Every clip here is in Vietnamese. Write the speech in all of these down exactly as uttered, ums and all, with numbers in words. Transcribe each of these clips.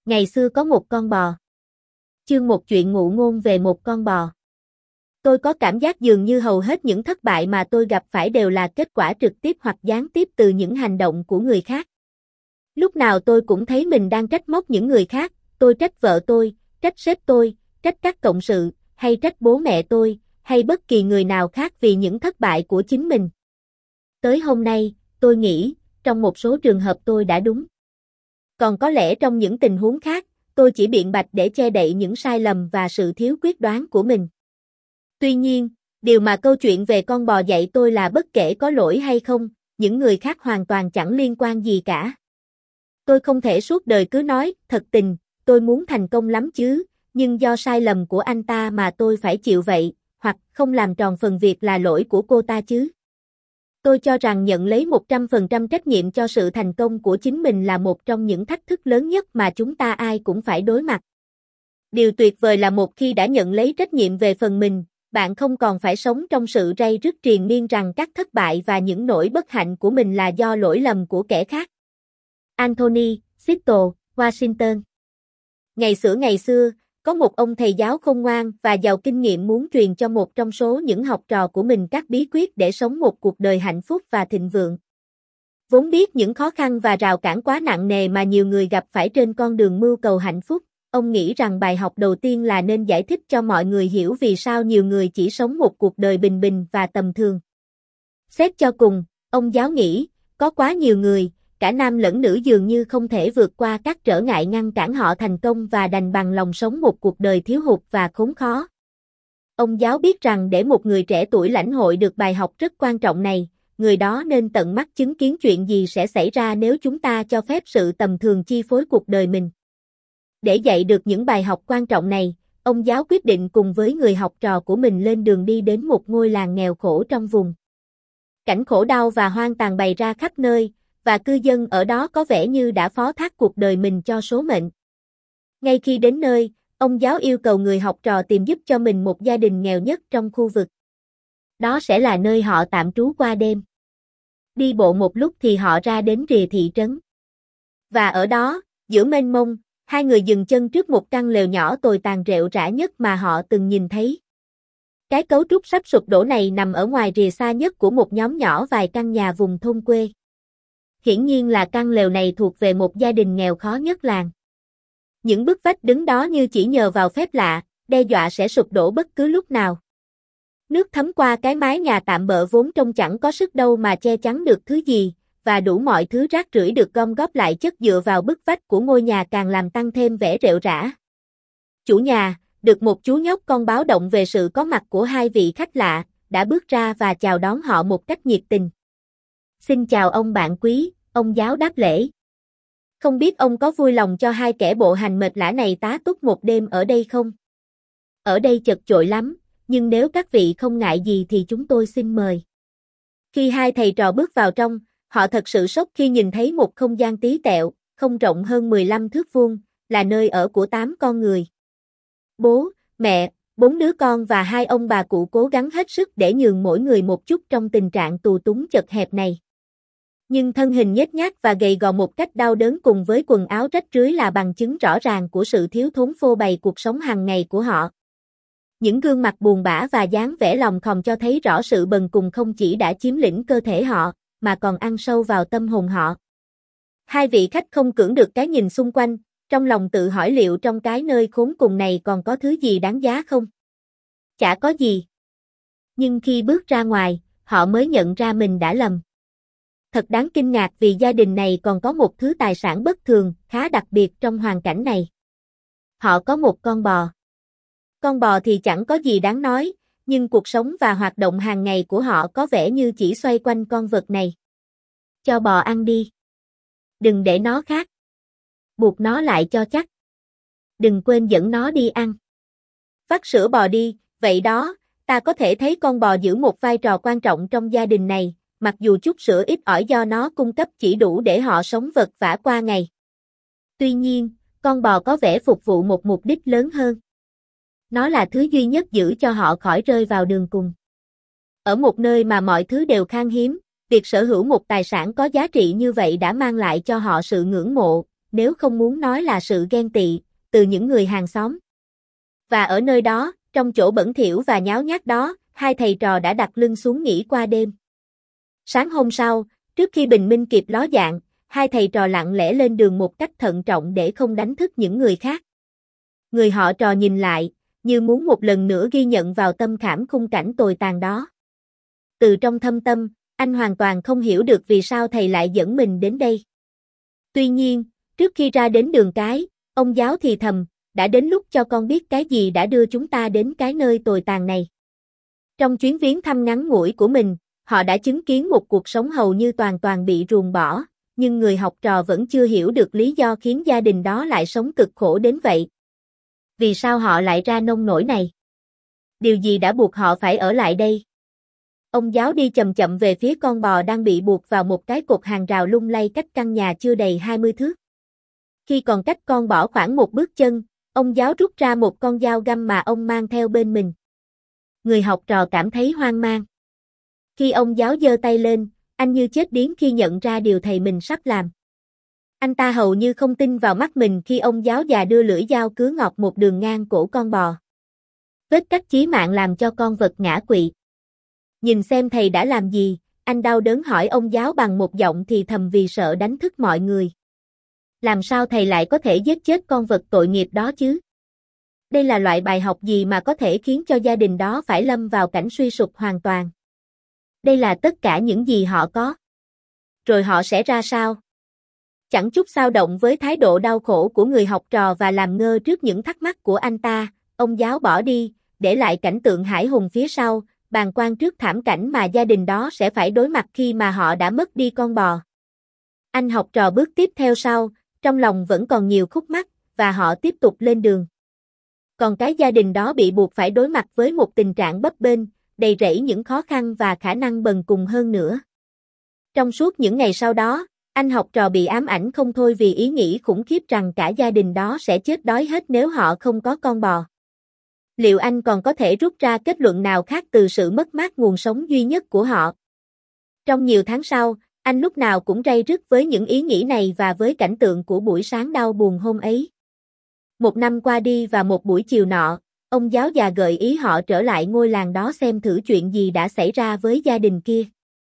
Ngày xưa có một con bò. Chương một chuyện ngụ ngôn về một con bò. Tôi có cảm giác dường như hầu hết những thất bại mà tôi gặp phải đều là kết quả trực tiếp hoặc gián tiếp từ những hành động của người khác. Lúc nào tôi cũng thấy mình đang trách móc những người khác, tôi trách vợ tôi, trách sếp tôi, trách các cộng sự, hay trách bố mẹ tôi, hay bất kỳ người nào khác vì những thất bại của chính mình. Tới hôm nay, tôi nghĩ, trong một số trường hợp tôi đã đúng. Còn có lẽ trong những tình huống khác, tôi chỉ biện bạch để che đậy những sai lầm và sự thiếu quyết đoán của mình. Tuy nhiên, điều mà câu chuyện về con bò dạy tôi là bất kể có lỗi hay không, những người khác hoàn toàn chẳng liên quan gì cả. Tôi không thể suốt đời cứ nói, thật tình, tôi muốn thành công lắm chứ, nhưng do sai lầm của anh ta mà tôi phải chịu vậy, hoặc không làm tròn phần việc là lỗi của cô ta chứ. Tôi cho rằng nhận lấy một trăm phần trăm trách nhiệm cho sự thành công của chính mình là một trong những thách thức lớn nhất mà chúng ta ai cũng phải đối mặt. Điều tuyệt vời là một khi đã nhận lấy trách nhiệm về phần mình, bạn không còn phải sống trong sự ray rứt triền miên rằng các thất bại và những nỗi bất hạnh của mình là do lỗi lầm của kẻ khác. Anthony, Seattle, Washington. Ngày xưa ngày xưa, có một ông thầy giáo khôn ngoan và giàu kinh nghiệm muốn truyền cho một trong số những học trò của mình các bí quyết để sống một cuộc đời hạnh phúc và thịnh vượng. Vốn biết những khó khăn và rào cản quá nặng nề mà nhiều người gặp phải trên con đường mưu cầu hạnh phúc, ông nghĩ rằng bài học đầu tiên là nên giải thích cho mọi người hiểu vì sao nhiều người chỉ sống một cuộc đời bình bình và tầm thường. Xét cho cùng, ông giáo nghĩ, có quá nhiều người, cả nam lẫn nữ dường như không thể vượt qua các trở ngại ngăn cản họ thành công và đành bằng lòng sống một cuộc đời thiếu hụt và khốn khó. Ông giáo biết rằng để một người trẻ tuổi lãnh hội được bài học rất quan trọng này, người đó nên tận mắt chứng kiến chuyện gì sẽ xảy ra nếu chúng ta cho phép sự tầm thường chi phối cuộc đời mình. Để dạy được những bài học quan trọng này, ông giáo quyết định cùng với người học trò của mình lên đường đi đến một ngôi làng nghèo khổ trong vùng. Cảnh khổ đau và hoang tàn bày ra khắp nơi, và cư dân ở đó có vẻ như đã phó thác cuộc đời mình cho số mệnh. Ngay khi đến nơi, ông giáo yêu cầu người học trò tìm giúp cho mình một gia đình nghèo nhất trong khu vực. Đó sẽ là nơi họ tạm trú qua đêm. Đi bộ một lúc thì họ ra đến rìa thị trấn. Và ở đó, giữa mênh mông, hai người dừng chân trước một căn lều nhỏ tồi tàn rệu rã nhất mà họ từng nhìn thấy. Cái cấu trúc sắp sụp đổ này nằm ở ngoài rìa xa nhất của một nhóm nhỏ vài căn nhà vùng thôn quê. Hiển nhiên là căn lều này thuộc về một gia đình nghèo khó nhất làng. Những bức vách đứng đó như chỉ nhờ vào phép lạ, đe dọa sẽ sụp đổ bất cứ lúc nào. Nước thấm qua cái mái nhà tạm bợ vốn trông chẳng có sức đâu mà che chắn được thứ gì, và đủ mọi thứ rác rưởi được gom góp lại chất dựa vào bức vách của ngôi nhà càng làm tăng thêm vẻ rệu rã. Chủ nhà, được một chú nhóc con báo động về sự có mặt của hai vị khách lạ, đã bước ra và chào đón họ một cách nhiệt tình. Xin chào ông bạn quý, ông giáo đáp lễ. Không biết ông có vui lòng cho hai kẻ bộ hành mệt lả này tá túc một đêm ở đây không? Ở đây chật chội lắm, nhưng nếu các vị không ngại gì thì chúng tôi xin mời. Khi hai thầy trò bước vào trong, họ thật sự sốc khi nhìn thấy một không gian tí tẹo, không rộng hơn mười lăm thước vuông, là nơi ở của tám con người. Bố, mẹ, bốn đứa con và hai ông bà cụ cố gắng hết sức để nhường mỗi người một chút trong tình trạng tù túng chật hẹp này. Nhưng thân hình nhếch nhác và gầy gò một cách đau đớn cùng với quần áo rách rưới là bằng chứng rõ ràng của sự thiếu thốn phô bày cuộc sống hàng ngày của họ. Những gương mặt buồn bã và dáng vẻ lòng khòng cho thấy rõ sự bần cùng không chỉ đã chiếm lĩnh cơ thể họ, mà còn ăn sâu vào tâm hồn họ. Hai vị khách không cưỡng được cái nhìn xung quanh, trong lòng tự hỏi liệu trong cái nơi khốn cùng này còn có thứ gì đáng giá không? Chả có gì. Nhưng khi bước ra ngoài, họ mới nhận ra mình đã lầm. Thật đáng kinh ngạc vì gia đình này còn có một thứ tài sản bất thường, khá đặc biệt trong hoàn cảnh này. Họ có một con bò. Con bò thì chẳng có gì đáng nói, nhưng cuộc sống và hoạt động hàng ngày của họ có vẻ như chỉ xoay quanh con vật này. Cho bò ăn đi. Đừng để nó khát. Buộc nó lại cho chắc. Đừng quên dẫn nó đi ăn. Vắt sữa bò đi, vậy đó, ta có thể thấy con bò giữ một vai trò quan trọng trong gia đình này, mặc dù chút sữa ít ỏi do nó cung cấp chỉ đủ để họ sống vật vã qua ngày. Tuy nhiên, con bò có vẻ phục vụ một mục đích lớn hơn. Nó là thứ duy nhất giữ cho họ khỏi rơi vào đường cùng. Ở một nơi mà mọi thứ đều khan hiếm, việc sở hữu một tài sản có giá trị như vậy đã mang lại cho họ sự ngưỡng mộ, nếu không muốn nói là sự ghen tị, từ những người hàng xóm. Và ở nơi đó, trong chỗ bẩn thỉu và nháo nhác đó, hai thầy trò đã đặt lưng xuống nghỉ qua đêm. Sáng hôm sau, trước khi bình minh kịp ló dạng, hai thầy trò lặng lẽ lên đường một cách thận trọng để không đánh thức những người khác. Người họ trò nhìn lại, như muốn một lần nữa ghi nhận vào tâm khảm khung cảnh tồi tàn đó. Từ trong thâm tâm, anh hoàn toàn không hiểu được vì sao thầy lại dẫn mình đến đây. Tuy nhiên, trước khi ra đến đường cái, ông giáo thì thầm, đã đến lúc cho con biết cái gì đã đưa chúng ta đến cái nơi tồi tàn này. Trong chuyến viếng thăm ngắn ngủi của mình, họ đã chứng kiến một cuộc sống hầu như toàn toàn bị ruồng bỏ, nhưng người học trò vẫn chưa hiểu được lý do khiến gia đình đó lại sống cực khổ đến vậy. Vì sao họ lại ra nông nỗi này? Điều gì đã buộc họ phải ở lại đây? Ông giáo đi chậm chậm về phía con bò đang bị buộc vào một cái cột hàng rào lung lay cách căn nhà chưa đầy hai mươi thước. Khi còn cách con bò khoảng một bước chân, ông giáo rút ra một con dao găm mà ông mang theo bên mình. Người học trò cảm thấy hoang mang. Khi ông giáo giơ tay lên, anh như chết điếng khi nhận ra điều thầy mình sắp làm. Anh ta hầu như không tin vào mắt mình khi ông giáo già đưa lưỡi dao cứa ngọt một đường ngang cổ con bò. Vết cắt chí mạng làm cho con vật ngã quỵ. Nhìn xem thầy đã làm gì, anh đau đớn hỏi ông giáo bằng một giọng thì thầm vì sợ đánh thức mọi người. Làm sao thầy lại có thể giết chết con vật tội nghiệp đó chứ? Đây là loại bài học gì mà có thể khiến cho gia đình đó phải lâm vào cảnh suy sụp hoàn toàn? Đây là tất cả những gì họ có. Rồi họ sẽ ra sao? Chẳng chút xao động với thái độ đau khổ của người học trò và làm ngơ trước những thắc mắc của anh ta, ông giáo bỏ đi, để lại cảnh tượng hãi hùng phía sau, bàng quan trước thảm cảnh mà gia đình đó sẽ phải đối mặt khi mà họ đã mất đi con bò. Anh học trò bước tiếp theo sau, trong lòng vẫn còn nhiều khúc mắc, và họ tiếp tục lên đường. Còn cái gia đình đó bị buộc phải đối mặt với một tình trạng bấp bênh, đầy rẫy những khó khăn và khả năng bần cùng hơn nữa. Trong suốt những ngày sau đó, anh học trò bị ám ảnh không thôi vì ý nghĩ khủng khiếp rằng cả gia đình đó sẽ chết đói hết nếu họ không có con bò. Liệu anh còn có thể rút ra kết luận nào khác từ sự mất mát nguồn sống duy nhất của họ? Trong nhiều tháng sau, anh lúc nào cũng ray rứt với những ý nghĩ này và với cảnh tượng của buổi sáng đau buồn hôm ấy. Một năm qua đi và một buổi chiều nọ, ông giáo già gợi ý họ trở lại ngôi làng đó xem thử chuyện gì đã xảy ra với gia đình kia.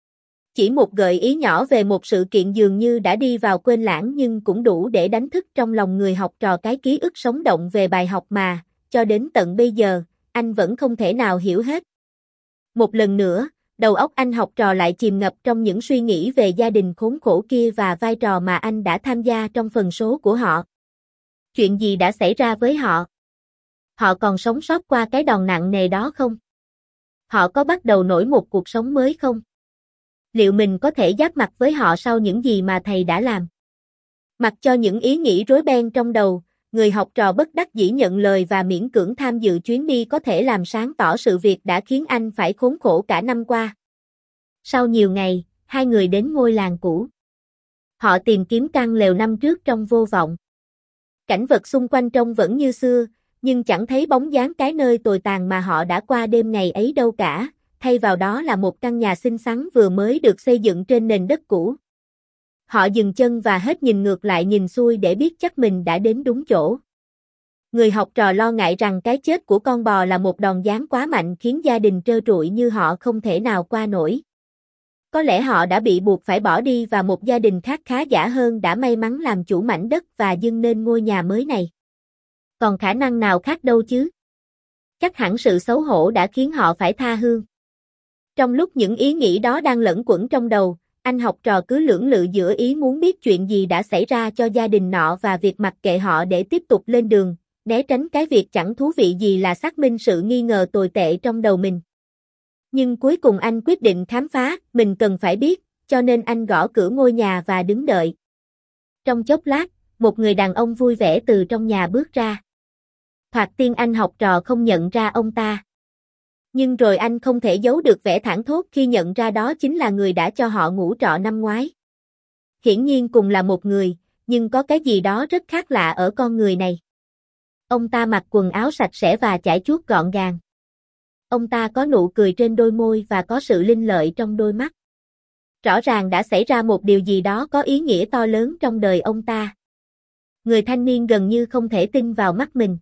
Chỉ một gợi ý nhỏ về một sự kiện dường như đã đi vào quên lãng nhưng cũng đủ để đánh thức trong lòng người học trò cái ký ức sống động về bài học mà, cho đến tận bây giờ, anh vẫn không thể nào hiểu hết. Một lần nữa, đầu óc anh học trò lại chìm ngập trong những suy nghĩ về gia đình khốn khổ kia và vai trò mà anh đã tham gia trong phần số của họ. Chuyện gì đã xảy ra với họ? Họ còn sống sót qua cái đòn nặng nề đó không? Họ có bắt đầu nổi một cuộc sống mới không? Liệu mình có thể giáp mặt với họ sau những gì mà thầy đã làm? Mặc cho những ý nghĩ rối beng trong đầu, người học trò bất đắc dĩ nhận lời và miễn cưỡng tham dự chuyến đi có thể làm sáng tỏ sự việc đã khiến anh phải khốn khổ cả năm qua. Sau nhiều ngày, hai người đến ngôi làng cũ. Họ tìm kiếm căn lều năm trước trong vô vọng. Cảnh vật xung quanh trông vẫn như xưa, nhưng chẳng thấy bóng dáng cái nơi tồi tàn mà họ đã qua đêm ngày ấy đâu cả, thay vào đó là một căn nhà xinh xắn vừa mới được xây dựng trên nền đất cũ. Họ dừng chân và hết nhìn ngược lại nhìn xuôi để biết chắc mình đã đến đúng chỗ. Người học trò lo ngại rằng cái chết của con bò là một đòn giáng quá mạnh khiến gia đình trơ trụi như họ không thể nào qua nổi. Có lẽ họ đã bị buộc phải bỏ đi và một gia đình khác khá giả hơn đã may mắn làm chủ mảnh đất và dâng nên ngôi nhà mới này. Còn khả năng nào khác đâu chứ? Chắc hẳn sự xấu hổ đã khiến họ phải tha hương. Trong lúc những ý nghĩ đó đang lẫn quẩn trong đầu, anh học trò cứ lưỡng lự giữa ý muốn biết chuyện gì đã xảy ra cho gia đình nọ và việc mặc kệ họ để tiếp tục lên đường, né tránh cái việc chẳng thú vị gì là xác minh sự nghi ngờ tồi tệ trong đầu mình. Nhưng cuối cùng anh quyết định khám phá, mình cần phải biết, cho nên anh gõ cửa ngôi nhà và đứng đợi. Trong chốc lát, một người đàn ông vui vẻ từ trong nhà bước ra. Thoạt tiên anh học trò không nhận ra ông ta. Nhưng rồi anh không thể giấu được vẻ thảng thốt khi nhận ra đó chính là người đã cho họ ngủ trọ năm ngoái. Hiển nhiên cùng là một người, nhưng có cái gì đó rất khác lạ ở con người này. Ông ta mặc quần áo sạch sẽ và chải chuốt gọn gàng. Ông ta có nụ cười trên đôi môi và có sự linh lợi trong đôi mắt. Rõ ràng đã xảy ra một điều gì đó có ý nghĩa to lớn trong đời ông ta. Người thanh niên gần như không thể tin vào mắt mình.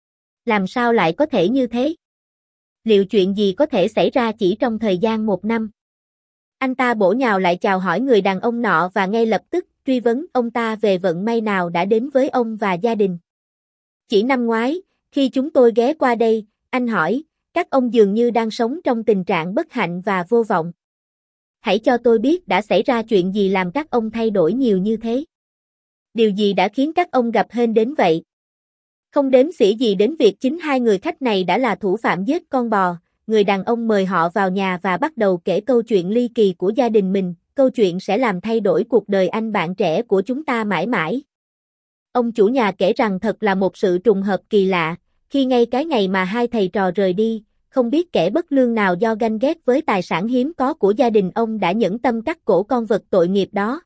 Làm sao lại có thể như thế? Liệu chuyện gì có thể xảy ra chỉ trong thời gian một năm? Anh ta bổ nhào lại chào hỏi người đàn ông nọ và ngay lập tức truy vấn ông ta về vận may nào đã đến với ông và gia đình. Chỉ năm ngoái, khi chúng tôi ghé qua đây, anh hỏi, các ông dường như đang sống trong tình trạng bất hạnh và vô vọng. Hãy cho tôi biết đã xảy ra chuyện gì làm các ông thay đổi nhiều như thế. Điều gì đã khiến các ông gặp hên đến vậy? Không đếm xỉa gì đến việc chính hai người khách này đã là thủ phạm giết con bò, người đàn ông mời họ vào nhà và bắt đầu kể câu chuyện ly kỳ của gia đình mình, câu chuyện sẽ làm thay đổi cuộc đời anh bạn trẻ của chúng ta mãi mãi. Ông chủ nhà kể rằng thật là một sự trùng hợp kỳ lạ, khi ngay cái ngày mà hai thầy trò rời đi, không biết kẻ bất lương nào do ganh ghét với tài sản hiếm có của gia đình ông đã nhẫn tâm cắt cổ con vật tội nghiệp đó.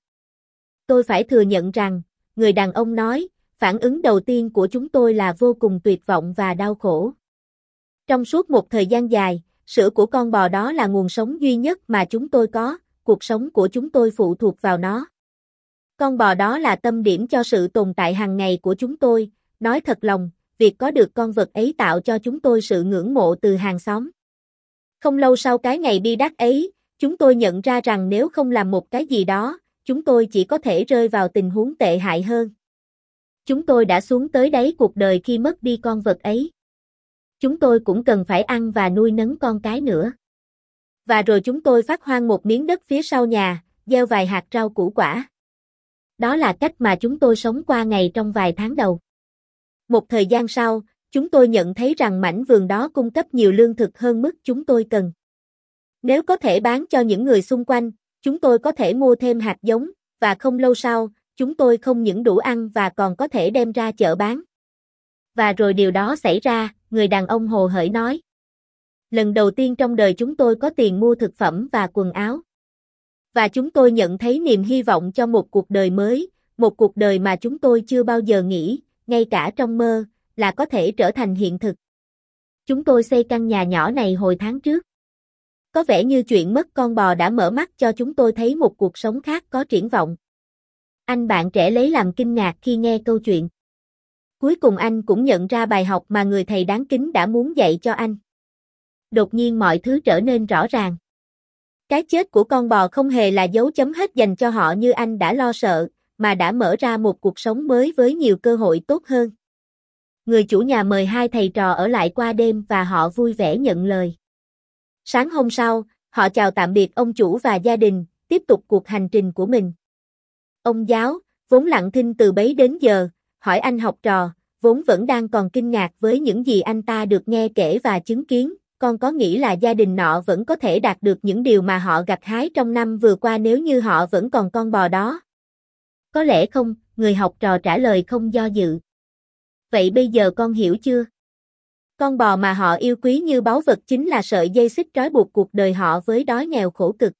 Tôi phải thừa nhận rằng, người đàn ông nói, phản ứng đầu tiên của chúng tôi là vô cùng tuyệt vọng và đau khổ. Trong suốt một thời gian dài, sữa của con bò đó là nguồn sống duy nhất mà chúng tôi có, cuộc sống của chúng tôi phụ thuộc vào nó. Con bò đó là tâm điểm cho sự tồn tại hàng ngày của chúng tôi, nói thật lòng, việc có được con vật ấy tạo cho chúng tôi sự ngưỡng mộ từ hàng xóm. Không lâu sau cái ngày bi đát ấy, chúng tôi nhận ra rằng nếu không làm một cái gì đó, chúng tôi chỉ có thể rơi vào tình huống tệ hại hơn. Chúng tôi đã xuống tới đáy cuộc đời khi mất đi con vật ấy. Chúng tôi cũng cần phải ăn và nuôi nấng con cái nữa. Và rồi chúng tôi phát hoang một miếng đất phía sau nhà, gieo vài hạt rau củ quả. Đó là cách mà chúng tôi sống qua ngày trong vài tháng đầu. Một thời gian sau, chúng tôi nhận thấy rằng mảnh vườn đó cung cấp nhiều lương thực hơn mức chúng tôi cần. Nếu có thể bán cho những người xung quanh, chúng tôi có thể mua thêm hạt giống, và không lâu sau, chúng tôi không những đủ ăn và còn có thể đem ra chợ bán. Và rồi điều đó xảy ra, người đàn ông hồ hởi nói. Lần đầu tiên trong đời chúng tôi có tiền mua thực phẩm và quần áo. Và chúng tôi nhận thấy niềm hy vọng cho một cuộc đời mới, một cuộc đời mà chúng tôi chưa bao giờ nghĩ, ngay cả trong mơ, là có thể trở thành hiện thực. Chúng tôi xây căn nhà nhỏ này hồi tháng trước. Có vẻ như chuyện mất con bò đã mở mắt cho chúng tôi thấy một cuộc sống khác có triển vọng. Anh bạn trẻ lấy làm kinh ngạc khi nghe câu chuyện. Cuối cùng anh cũng nhận ra bài học mà người thầy đáng kính đã muốn dạy cho anh. Đột nhiên mọi thứ trở nên rõ ràng. Cái chết của con bò không hề là dấu chấm hết dành cho họ như anh đã lo sợ, mà đã mở ra một cuộc sống mới với nhiều cơ hội tốt hơn. Người chủ nhà mời hai thầy trò ở lại qua đêm và họ vui vẻ nhận lời. Sáng hôm sau, họ chào tạm biệt ông chủ và gia đình, tiếp tục cuộc hành trình của mình. Ông giáo, vốn lặng thinh từ bấy đến giờ, hỏi anh học trò, vốn vẫn đang còn kinh ngạc với những gì anh ta được nghe kể và chứng kiến, con có nghĩ là gia đình nọ vẫn có thể đạt được những điều mà họ gặt hái trong năm vừa qua nếu như họ vẫn còn con bò đó? Có lẽ không, người học trò trả lời không do dự. Vậy bây giờ con hiểu chưa? Con bò mà họ yêu quý như báu vật chính là sợi dây xích trói buộc cuộc đời họ với đói nghèo khổ cực.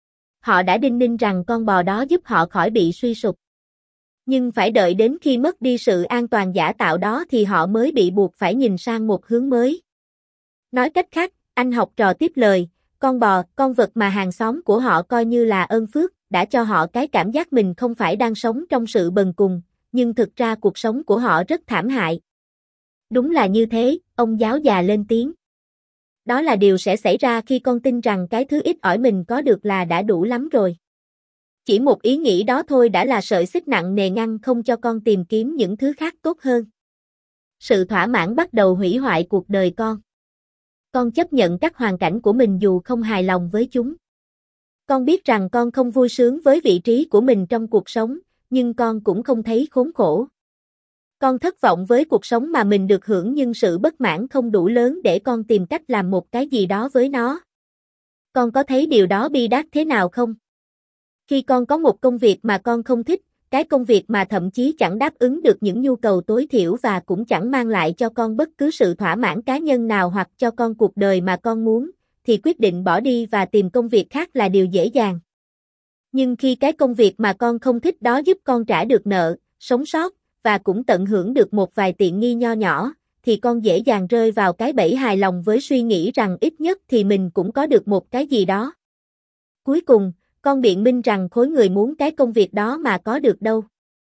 Họ đã đinh ninh rằng con bò đó giúp họ khỏi bị suy sụp. Nhưng phải đợi đến khi mất đi sự an toàn giả tạo đó thì họ mới bị buộc phải nhìn sang một hướng mới. Nói cách khác, anh học trò tiếp lời, con bò, con vật mà hàng xóm của họ coi như là ơn phước, đã cho họ cái cảm giác mình không phải đang sống trong sự bần cùng, nhưng thực ra cuộc sống của họ rất thảm hại. Đúng là như thế, ông giáo già lên tiếng. Đó là điều sẽ xảy ra khi con tin rằng cái thứ ít ỏi mình có được là đã đủ lắm rồi. Chỉ một ý nghĩ đó thôi đã là sợi xích nặng nề ngăn không cho con tìm kiếm những thứ khác tốt hơn. Sự thỏa mãn bắt đầu hủy hoại cuộc đời con. Con chấp nhận các hoàn cảnh của mình dù không hài lòng với chúng. Con biết rằng con không vui sướng với vị trí của mình trong cuộc sống, nhưng con cũng không thấy khốn khổ. Con thất vọng với cuộc sống mà mình được hưởng nhưng sự bất mãn không đủ lớn để con tìm cách làm một cái gì đó với nó. Con có thấy điều đó bi đát thế nào không? Khi con có một công việc mà con không thích, cái công việc mà thậm chí chẳng đáp ứng được những nhu cầu tối thiểu và cũng chẳng mang lại cho con bất cứ sự thỏa mãn cá nhân nào hoặc cho con cuộc đời mà con muốn, thì quyết định bỏ đi và tìm công việc khác là điều dễ dàng. Nhưng khi cái công việc mà con không thích đó giúp con trả được nợ, sống sót, và cũng tận hưởng được một vài tiện nghi nho nhỏ, thì con dễ dàng rơi vào cái bẫy hài lòng với suy nghĩ rằng ít nhất thì mình cũng có được một cái gì đó. Cuối cùng, con biện minh rằng khối người muốn cái công việc đó mà có được đâu.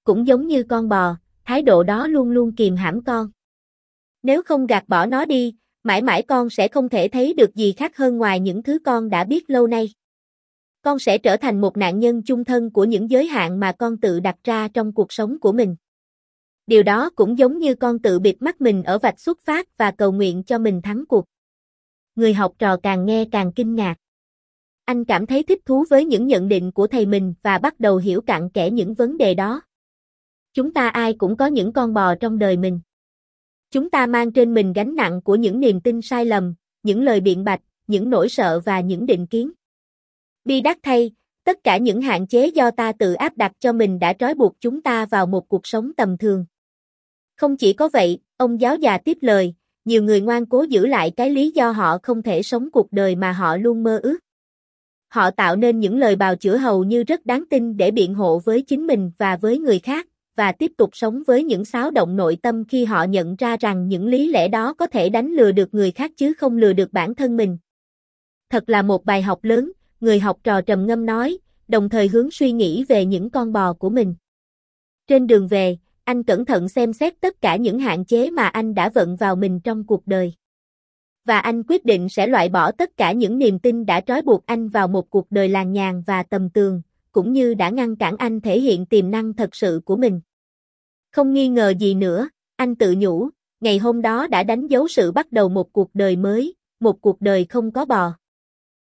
Cũng giống như con bò, thái độ đó luôn luôn kìm hãm con. Nếu không gạt bỏ nó đi, mãi mãi con sẽ không thể thấy được gì khác hơn ngoài những thứ con đã biết lâu nay. Con sẽ trở thành một nạn nhân chung thân của những giới hạn mà con tự đặt ra trong cuộc sống của mình. Điều đó cũng giống như con tự bịt mắt mình ở vạch xuất phát và cầu nguyện cho mình thắng cuộc. Người học trò càng nghe càng kinh ngạc. Anh cảm thấy thích thú với những nhận định của thầy mình và bắt đầu hiểu cặn kẽ những vấn đề đó. Chúng ta ai cũng có những con bò trong đời mình. Chúng ta mang trên mình gánh nặng của những niềm tin sai lầm, những lời biện bạch, những nỗi sợ và những định kiến. Bi đát thay, tất cả những hạn chế do ta tự áp đặt cho mình đã trói buộc chúng ta vào một cuộc sống tầm thường. Không chỉ có vậy, ông giáo già tiếp lời, nhiều người ngoan cố giữ lại cái lý do họ không thể sống cuộc đời mà họ luôn mơ ước. Họ tạo nên những lời bào chữa hầu như rất đáng tin để biện hộ với chính mình và với người khác, và tiếp tục sống với những xáo động nội tâm khi họ nhận ra rằng những lý lẽ đó có thể đánh lừa được người khác chứ không lừa được bản thân mình. Thật là một bài học lớn, người học trò trầm ngâm nói, đồng thời hướng suy nghĩ về những con bò của mình. Trên đường về, anh cẩn thận xem xét tất cả những hạn chế mà anh đã vận vào mình trong cuộc đời. Và anh quyết định sẽ loại bỏ tất cả những niềm tin đã trói buộc anh vào một cuộc đời làng nhàng và tầm thường, cũng như đã ngăn cản anh thể hiện tiềm năng thật sự của mình. Không nghi ngờ gì nữa, anh tự nhủ, ngày hôm đó đã đánh dấu sự bắt đầu một cuộc đời mới, một cuộc đời không có bò.